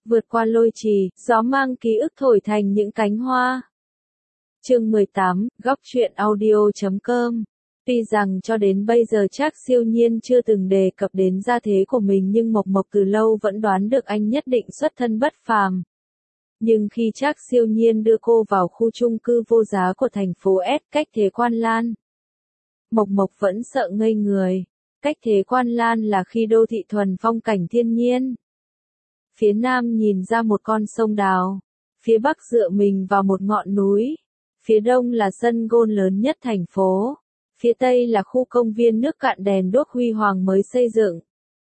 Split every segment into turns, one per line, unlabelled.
Vượt qua lôi trì, gió mang ký ức thổi thành những cánh hoa. Chương 18, góc truyện audio.com. Tuy rằng cho đến bây giờ Trác Siêu Nhiên chưa từng đề cập đến gia thế của mình, nhưng Mộc Mộc từ lâu vẫn đoán được anh nhất định xuất thân bất phàm. Nhưng khi Trác Siêu Nhiên đưa cô vào khu chung cư vô giá của thành phố S cách Thế Quan Lan, Mộc Mộc vẫn sợ ngây người. Cách Thế Quan Lan là khi đô thị thuần phong cảnh thiên nhiên. Phía nam nhìn ra một con sông đào, phía bắc dựa mình vào một ngọn núi, phía đông là sân golf lớn nhất thành phố, phía tây là khu công viên nước cạn đèn đuốc huy hoàng mới xây dựng.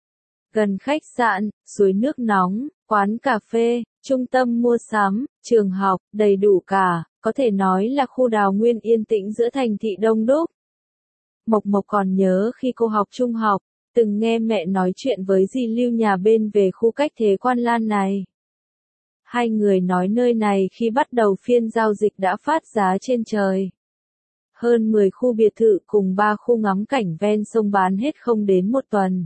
Gần khách sạn, suối nước nóng, quán cà phê, trung tâm mua sắm, trường học, đầy đủ cả, có thể nói là khu đào nguyên yên tĩnh giữa thành thị đông đúc. Mộc Mộc còn nhớ khi cô học trung học, từng nghe mẹ nói chuyện với dì Lưu nhà bên về khu cách Thế Quan Lan này. Hai người nói nơi này khi bắt đầu phiên giao dịch đã phát giá trên trời. Hơn 10 khu biệt thự cùng 3 khu ngắm cảnh ven sông bán hết không đến một tuần.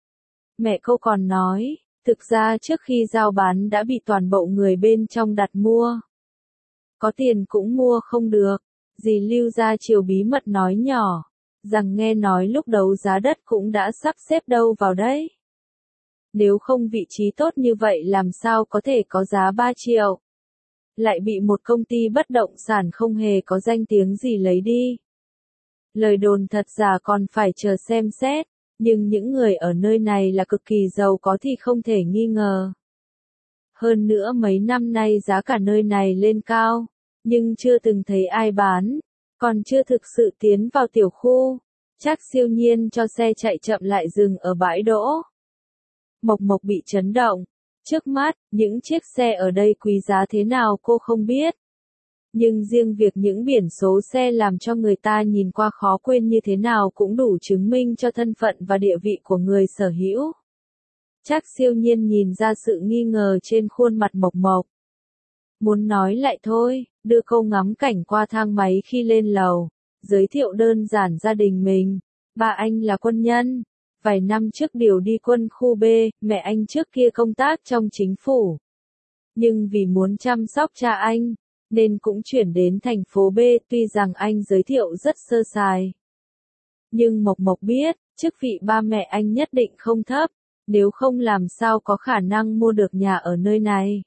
Mẹ cô còn nói, thực ra trước khi giao bán đã bị toàn bộ người bên trong đặt mua. Có tiền cũng mua không được, dì Lưu ra chiều bí mật nói nhỏ, rằng nghe nói lúc đấu giá đất cũng đã sắp xếp đâu vào đấy. Nếu không vị trí tốt như vậy làm sao có thể có giá 3 triệu. Lại bị một công ty bất động sản không hề có danh tiếng gì lấy đi. Lời đồn thật giả còn phải chờ xem xét, nhưng những người ở nơi này là cực kỳ giàu có thì không thể nghi ngờ. Hơn nữa mấy năm nay giá cả nơi này lên cao, nhưng chưa từng thấy ai bán, còn chưa thực sự tiến vào tiểu khu. Trác Siêu Nhiên cho xe chạy chậm lại dừng ở bãi đỗ. Mộc Mộc bị chấn động. Trước mắt, những chiếc xe ở đây quý giá thế nào cô không biết. Nhưng riêng việc những biển số xe làm cho người ta nhìn qua khó quên như thế nào cũng đủ chứng minh cho thân phận và địa vị của người sở hữu. Trác Siêu Nhiên nhìn ra sự nghi ngờ trên khuôn mặt Mộc Mộc. Muốn nói lại thôi, đưa cô ngắm cảnh qua thang máy khi lên lầu, giới thiệu đơn giản gia đình mình. Ba anh là quân nhân, vài năm trước điều đi quân khu B, mẹ anh trước kia công tác trong chính phủ. Nhưng vì muốn chăm sóc cha anh, nên cũng chuyển đến thành phố B, tuy rằng anh giới thiệu rất sơ sài. Nhưng Mộc Mộc biết, chức vị ba mẹ anh nhất định không thấp, nếu không làm sao có khả năng mua được nhà ở nơi này.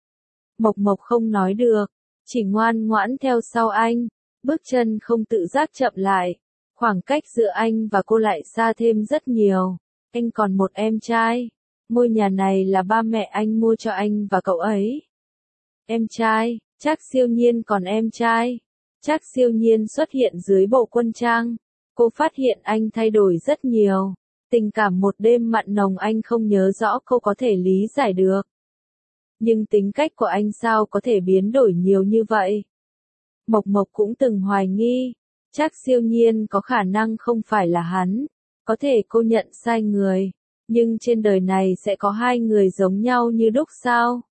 Mộc Mộc không nói được, chỉ ngoan ngoãn theo sau anh, bước chân không tự giác chậm lại. Khoảng cách giữa anh và cô lại xa thêm rất nhiều. Anh còn một em trai. Ngôi nhà này là ba mẹ anh mua cho anh và cậu ấy. Em trai, Trác Siêu Nhiên còn em trai. Trác Siêu Nhiên xuất hiện dưới bộ quân trang. Cô phát hiện anh thay đổi rất nhiều. Tình cảm một đêm mặn nồng anh không nhớ rõ, cô có thể lý giải được. Nhưng tính cách của anh sao có thể biến đổi nhiều như vậy? Mộc Mộc cũng từng hoài nghi. Trác Siêu Nhiên có khả năng không phải là hắn, có thể cô nhận sai người, nhưng trên đời này sẽ có hai người giống nhau như đúc sao?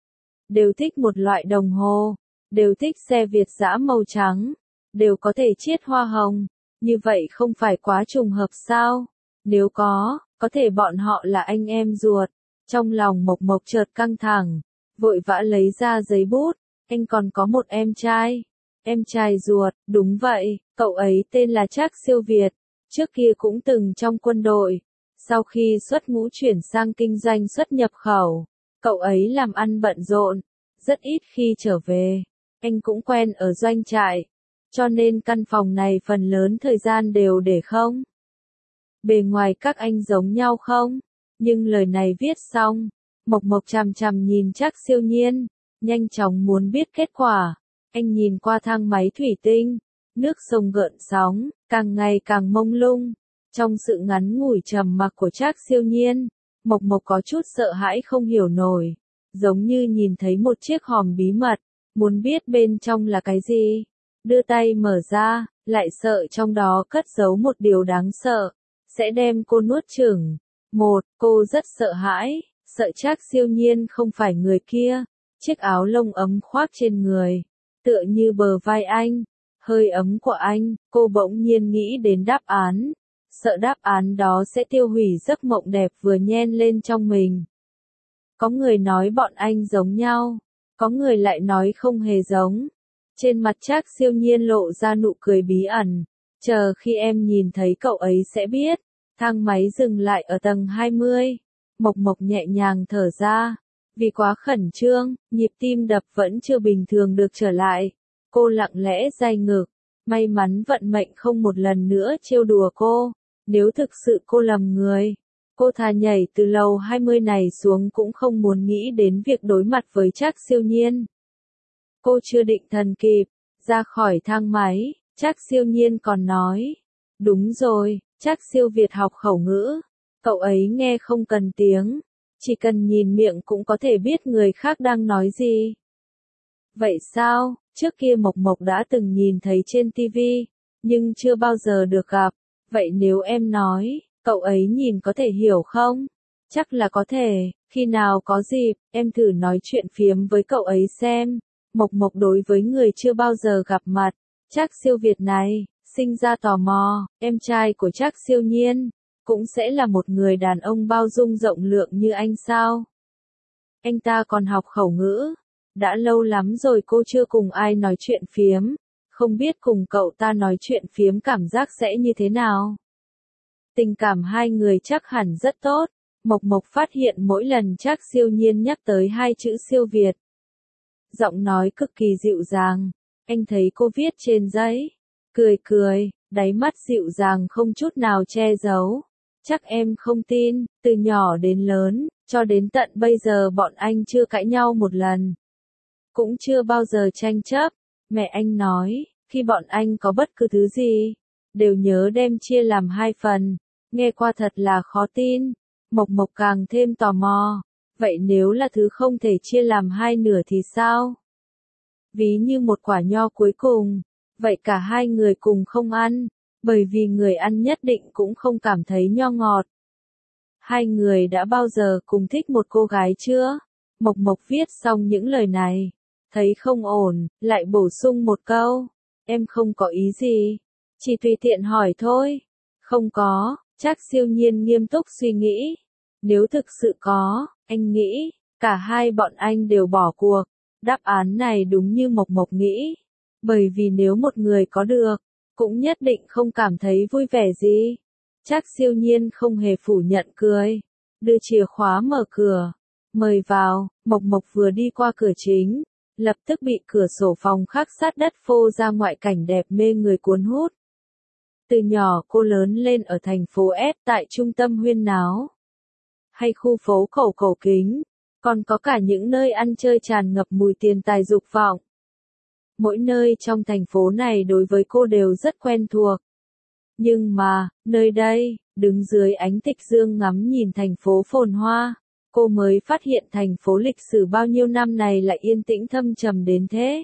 Đều thích một loại đồng hồ, đều thích xe Việt dã màu trắng, đều có thể chiết hoa hồng, như vậy không phải quá trùng hợp sao? Nếu có thể bọn họ là anh em ruột. Trong lòng Mộc Mộc chợt căng thẳng, vội vã lấy ra giấy bút, anh còn có một em trai. Em trai ruột, đúng vậy, cậu ấy tên là Trác Siêu Việt, trước kia cũng từng trong quân đội. Sau khi xuất ngũ chuyển sang kinh doanh xuất nhập khẩu, cậu ấy làm ăn bận rộn, rất ít khi trở về. Anh cũng quen ở doanh trại, cho nên căn phòng này phần lớn thời gian đều để không. Bề ngoài các anh giống nhau không? Nhưng lời này viết xong, Mộc Mộc chằm chằm nhìn Trác Siêu Nhiên, nhanh chóng muốn biết kết quả. Anh nhìn qua thang máy thủy tinh, nước sông gợn sóng, càng ngày càng mông lung. Trong sự ngắn ngủi trầm mặc của Trác Siêu Nhiên, Mộc Mộc có chút sợ hãi không hiểu nổi, giống như nhìn thấy một chiếc hòm bí mật, muốn biết bên trong là cái gì. Đưa tay mở ra, lại sợ trong đó cất giấu một điều đáng sợ, sẽ đem cô nuốt chửng. Cô rất sợ hãi, sợ Trác Siêu Nhiên không phải người kia, chiếc áo lông ấm khoác trên người. Tựa như bờ vai anh, hơi ấm của anh, cô bỗng nhiên nghĩ đến đáp án. Sợ đáp án đó sẽ tiêu hủy giấc mộng đẹp vừa nhen lên trong mình. Có người nói bọn anh giống nhau, có người lại nói không hề giống. Trên mặt Trác Siêu Nhiên lộ ra nụ cười bí ẩn. Chờ khi em nhìn thấy cậu ấy sẽ biết. Thang máy dừng lại ở tầng 20. Mộc Mộc nhẹ nhàng thở ra. Vì quá khẩn trương, nhịp tim đập vẫn chưa bình thường được trở lại. Cô lặng lẽ day ngực. May mắn vận mệnh không một lần nữa trêu đùa cô. Nếu thực sự cô lầm người, cô thà nhảy từ lầu 20 này xuống cũng không muốn nghĩ đến việc đối mặt với Trác Siêu Nhiên. Cô chưa định thần kịp, ra khỏi thang máy, Trác Siêu Nhiên còn nói. Đúng rồi, Trác Siêu Việt học khẩu ngữ. Cậu ấy nghe không cần tiếng, chỉ cần nhìn miệng cũng có thể biết người khác đang nói gì. Vậy sao, trước kia Mộc Mộc đã từng nhìn thấy trên TV, nhưng chưa bao giờ được gặp. Vậy nếu em nói, cậu ấy nhìn có thể hiểu không? Chắc là có thể, khi nào có dịp, em thử nói chuyện phiếm với cậu ấy xem. Mộc Mộc đối với người chưa bao giờ gặp mặt, Trác Siêu Việt này, sinh ra tò mò, em trai của Trác Siêu Nhiên, cũng sẽ là một người đàn ông bao dung rộng lượng như anh sao? Anh ta còn học khẩu ngữ, đã lâu lắm rồi cô chưa cùng ai nói chuyện phiếm, không biết cùng cậu ta nói chuyện phiếm cảm giác sẽ như thế nào? Tình cảm hai người chắc hẳn rất tốt, Mộc Mộc phát hiện mỗi lần Trác Siêu Nhiên nhắc tới hai chữ siêu Việt. Giọng nói cực kỳ dịu dàng, anh thấy cô viết trên giấy, cười cười, đáy mắt dịu dàng không chút nào che giấu. Chắc em không tin, từ nhỏ đến lớn, cho đến tận bây giờ bọn anh chưa cãi nhau một lần. Cũng chưa bao giờ tranh chấp, mẹ anh nói, khi bọn anh có bất cứ thứ gì, đều nhớ đem chia làm hai phần, nghe qua thật là khó tin. Mộc Mộc càng thêm tò mò, vậy nếu là thứ không thể chia làm hai nửa thì sao? Ví như một quả nho cuối cùng, vậy cả hai người cùng không ăn, bởi vì người ăn nhất định cũng không cảm thấy nho ngọt. Hai người đã bao giờ cùng thích một cô gái chưa? Mộc Mộc viết xong những lời này, thấy không ổn, lại bổ sung một câu, em không có ý gì, chỉ tùy tiện hỏi thôi. Không có, Trác Siêu Nhiên nghiêm túc suy nghĩ. Nếu thực sự có, anh nghĩ, cả hai bọn anh đều bỏ cuộc. Đáp án này đúng như Mộc Mộc nghĩ. Bởi vì nếu một người có được, cũng nhất định không cảm thấy vui vẻ gì. Trác Siêu Nhiên không hề phủ nhận cười. Đưa chìa khóa mở cửa. Mời vào, Mộc Mộc vừa đi qua cửa chính. Lập tức bị cửa sổ phòng khắc sát đất phô ra ngoại cảnh đẹp mê người cuốn hút. Từ nhỏ cô lớn lên ở thành phố S tại trung tâm huyên náo. Hay khu phố cổ kính. Còn có cả những nơi ăn chơi tràn ngập mùi tiền tài dục vọng. Mỗi nơi trong thành phố này đối với cô đều rất quen thuộc. Nhưng mà, nơi đây, đứng dưới ánh tịch dương ngắm nhìn thành phố phồn hoa, cô mới phát hiện thành phố lịch sử bao nhiêu năm này lại yên tĩnh thâm trầm đến thế.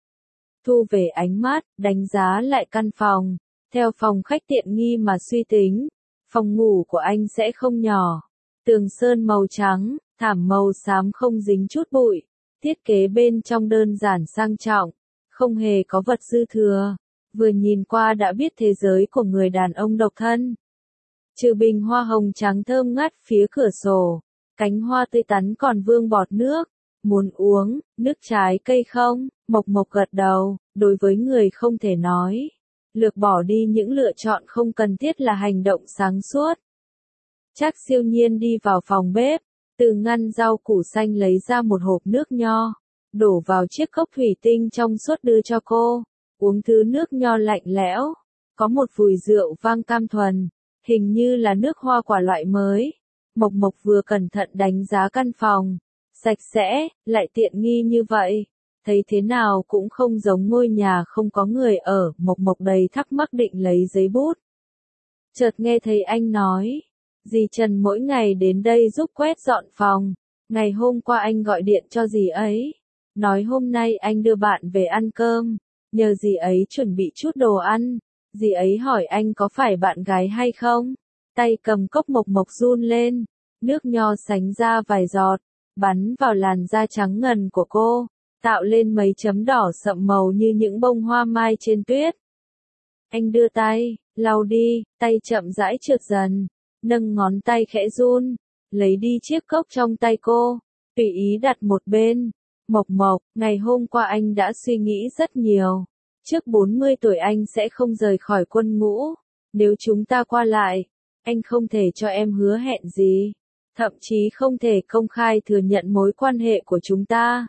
Thu về ánh mắt, đánh giá lại căn phòng, theo phòng khách tiện nghi mà suy tính, phòng ngủ của anh sẽ không nhỏ. Tường sơn màu trắng, thảm màu xám không dính chút bụi, thiết kế bên trong đơn giản sang trọng, không hề có vật dư thừa, vừa nhìn qua đã biết thế giới của người đàn ông độc thân. Trừ bình hoa hồng trắng thơm ngát phía cửa sổ, cánh hoa tươi tắn còn vương bọt nước, muốn uống, nước trái cây không? Mộc Mộc gật đầu, đối với người không thể nói. Lược bỏ đi những lựa chọn không cần thiết là hành động sáng suốt. Trác Siêu Nhiên đi vào phòng bếp, từ ngăn rau củ xanh lấy ra một hộp nước nho, đổ vào chiếc cốc thủy tinh trong suốt đưa cho cô, uống thứ nước nho lạnh lẽo, có một vùi rượu vang cam thuần, hình như là nước hoa quả loại mới. Mộc Mộc vừa cẩn thận đánh giá căn phòng, sạch sẽ, lại tiện nghi như vậy, thấy thế nào cũng không giống ngôi nhà không có người ở. Mộc Mộc đầy thắc mắc định lấy giấy bút. Chợt nghe thấy anh nói, dì Trần mỗi ngày đến đây giúp quét dọn phòng, ngày hôm qua anh gọi điện cho dì ấy, nói hôm nay anh đưa bạn về ăn cơm, nhờ dì ấy chuẩn bị chút đồ ăn. Dì ấy hỏi anh có phải bạn gái hay không? Tay cầm cốc. Mộc Mộc run lên, nước nho sánh ra vài giọt, bắn vào làn da trắng ngần của cô, tạo lên mấy chấm đỏ sậm màu như những bông hoa mai trên tuyết. Anh đưa tay, lau đi, tay chậm rãi trượt dần, nâng ngón tay khẽ run, lấy đi chiếc cốc trong tay cô, tùy ý đặt một bên. Mộc Mộc, ngày hôm qua anh đã suy nghĩ rất nhiều. Trước 40 tuổi anh sẽ không rời khỏi quân ngũ. Nếu chúng ta qua lại, anh không thể cho em hứa hẹn gì. Thậm chí không thể công khai thừa nhận mối quan hệ của chúng ta.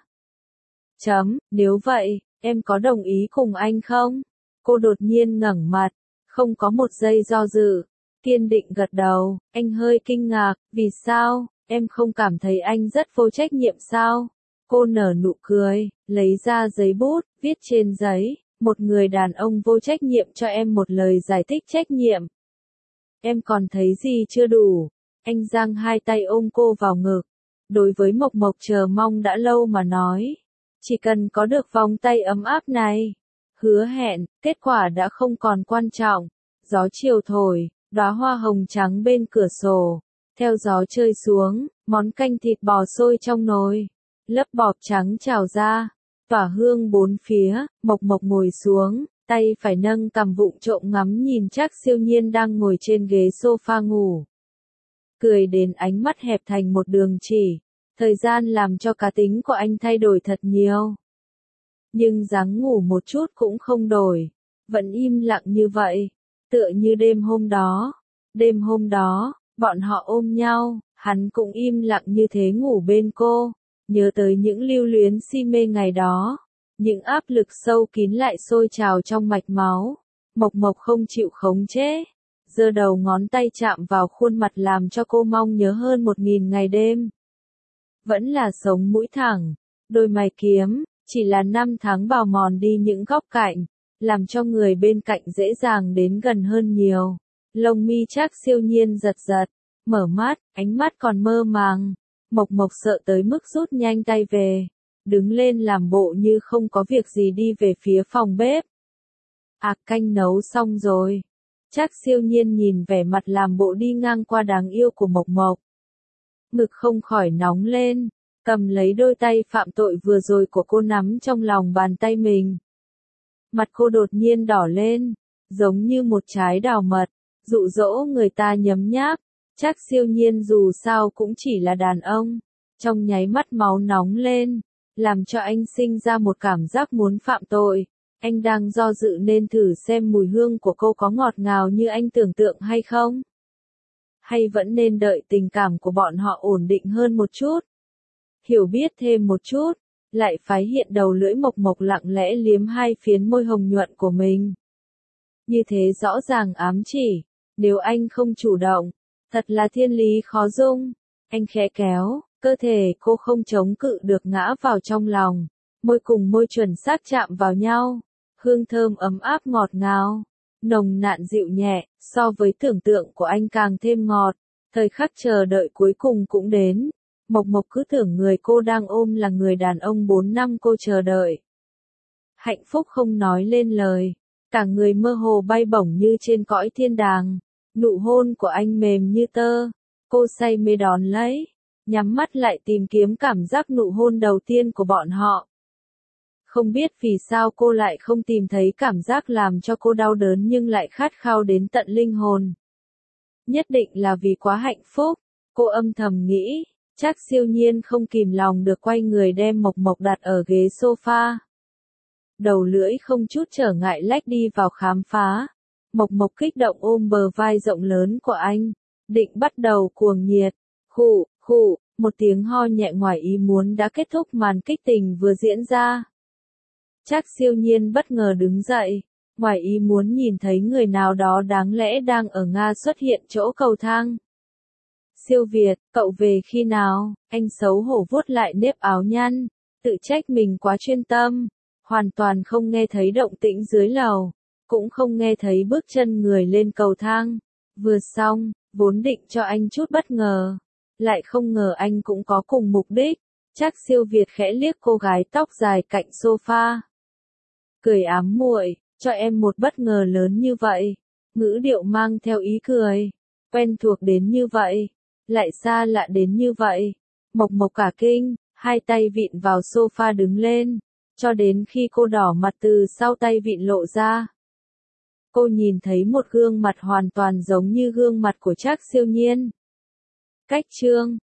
Nếu vậy, em có đồng ý cùng anh không? Cô đột nhiên ngẩng mặt, không có một giây do dự, kiên định gật đầu. Anh hơi kinh ngạc, vì sao, em không cảm thấy anh rất vô trách nhiệm sao? Cô nở nụ cười, lấy ra giấy bút, viết trên giấy, một người đàn ông vô trách nhiệm cho em một lời giải thích trách nhiệm. Em còn thấy gì chưa đủ? Anh giang hai tay ôm cô vào ngực. Đối với Mộc Mộc chờ mong đã lâu mà nói. Chỉ cần có được vòng tay ấm áp này. Hứa hẹn, kết quả đã không còn quan trọng. Gió chiều thổi, đóa hoa hồng trắng bên cửa sổ. Theo gió rơi xuống, món canh thịt bò sôi trong nồi. Lớp bọt trắng trào ra, tỏa hương bốn phía. Mộc Mộc ngồi xuống, tay phải nâng cằm vụng trộm ngắm nhìn Trác Siêu Nhiên đang ngồi trên ghế sofa ngủ. Cười đến ánh mắt hẹp thành một đường chỉ. Thời gian làm cho cá tính của anh thay đổi thật nhiều. Nhưng dáng ngủ một chút cũng không đổi. Vẫn im lặng như vậy. Tựa như đêm hôm đó. Đêm hôm đó, bọn họ ôm nhau, hắn cũng im lặng như thế ngủ bên cô. Nhớ tới những lưu luyến si mê ngày đó. Những áp lực sâu kín lại sôi trào trong mạch máu. Mộc Mộc không chịu khống chế. Giơ đầu ngón tay chạm vào khuôn mặt làm cho cô mong nhớ hơn 1000 ngày đêm. Vẫn là sống mũi thẳng, đôi mày kiếm, chỉ là năm tháng bào mòn đi những góc cạnh, làm cho người bên cạnh dễ dàng đến gần hơn nhiều. Lông mi Trác Siêu Nhiên giật giật, mở mắt, ánh mắt còn mơ màng. Mộc Mộc sợ tới mức rút nhanh tay về, đứng lên làm bộ như không có việc gì đi về phía phòng bếp. Canh nấu xong rồi. Trác Siêu Nhiên nhìn vẻ mặt làm bộ đi ngang qua đáng yêu của Mộc Mộc. Ngực không khỏi nóng lên, cầm lấy đôi tay phạm tội vừa rồi của cô nắm trong lòng bàn tay mình. Mặt cô đột nhiên đỏ lên, giống như một trái đào mật, dụ dỗ người ta nhấm nháp. Trác Siêu Nhiên dù sao cũng chỉ là đàn ông, trong nháy mắt máu nóng lên, làm cho anh sinh ra một cảm giác muốn phạm tội. Anh đang do dự nên thử xem mùi hương của cô có ngọt ngào như anh tưởng tượng hay không? Hay vẫn nên đợi tình cảm của bọn họ ổn định hơn một chút? Hiểu biết thêm một chút, lại phái hiện đầu lưỡi Mộc Mộc lặng lẽ liếm hai phiến môi hồng nhuận của mình. Như thế rõ ràng ám chỉ, nếu anh không chủ động, thật là thiên lý khó dung. Anh khẽ kéo, cơ thể cô không chống cự được ngã vào trong lòng, môi cùng môi chuẩn xác chạm vào nhau. Hương thơm ấm áp ngọt ngào, nồng nàn dịu nhẹ, so với tưởng tượng của anh càng thêm ngọt. Thời khắc chờ đợi cuối cùng cũng đến. Mộc Mộc cứ tưởng người cô đang ôm là người đàn ông 4 năm cô chờ đợi. Hạnh phúc không nói lên lời, cả người mơ hồ bay bổng như trên cõi thiên đàng. Nụ hôn của anh mềm như tơ, cô say mê đón lấy, nhắm mắt lại tìm kiếm cảm giác nụ hôn đầu tiên của bọn họ. Không biết vì sao cô lại không tìm thấy cảm giác làm cho cô đau đớn nhưng lại khát khao đến tận linh hồn. Nhất định là vì quá hạnh phúc, cô âm thầm nghĩ. Trác Siêu Nhiên không kìm lòng được quay người đem Mộc Mộc đặt ở ghế sofa. Đầu lưỡi không chút trở ngại lách đi vào khám phá. Mộc Mộc kích động ôm bờ vai rộng lớn của anh, định bắt đầu cuồng nhiệt. Khụ, khụ, một tiếng ho nhẹ ngoài ý muốn đã kết thúc màn kích tình vừa diễn ra. Trác Siêu Nhiên bất ngờ đứng dậy, ngoài ý muốn nhìn thấy người nào đó đáng lẽ đang ở Nga xuất hiện chỗ cầu thang. Siêu Việt, cậu về khi nào? Anh xấu hổ vuốt lại nếp áo nhăn, tự trách mình quá chuyên tâm, hoàn toàn không nghe thấy động tĩnh dưới lầu, cũng không nghe thấy bước chân người lên cầu thang. Vừa xong, vốn định cho anh chút bất ngờ, lại không ngờ anh cũng có cùng mục đích. Trác Siêu Việt khẽ liếc cô gái tóc dài cạnh sofa. Cười ám muội, cho em một bất ngờ lớn như vậy. Ngữ điệu mang theo ý cười, quen thuộc đến như vậy, lại xa lạ đến như vậy. Mộc Mộc cả kinh, hai tay vịn vào sofa đứng lên, cho đến khi cô đỏ mặt từ sau tay vịn lộ ra. Cô nhìn thấy một gương mặt hoàn toàn giống như gương mặt của Trác Siêu Nhiên. Cách chương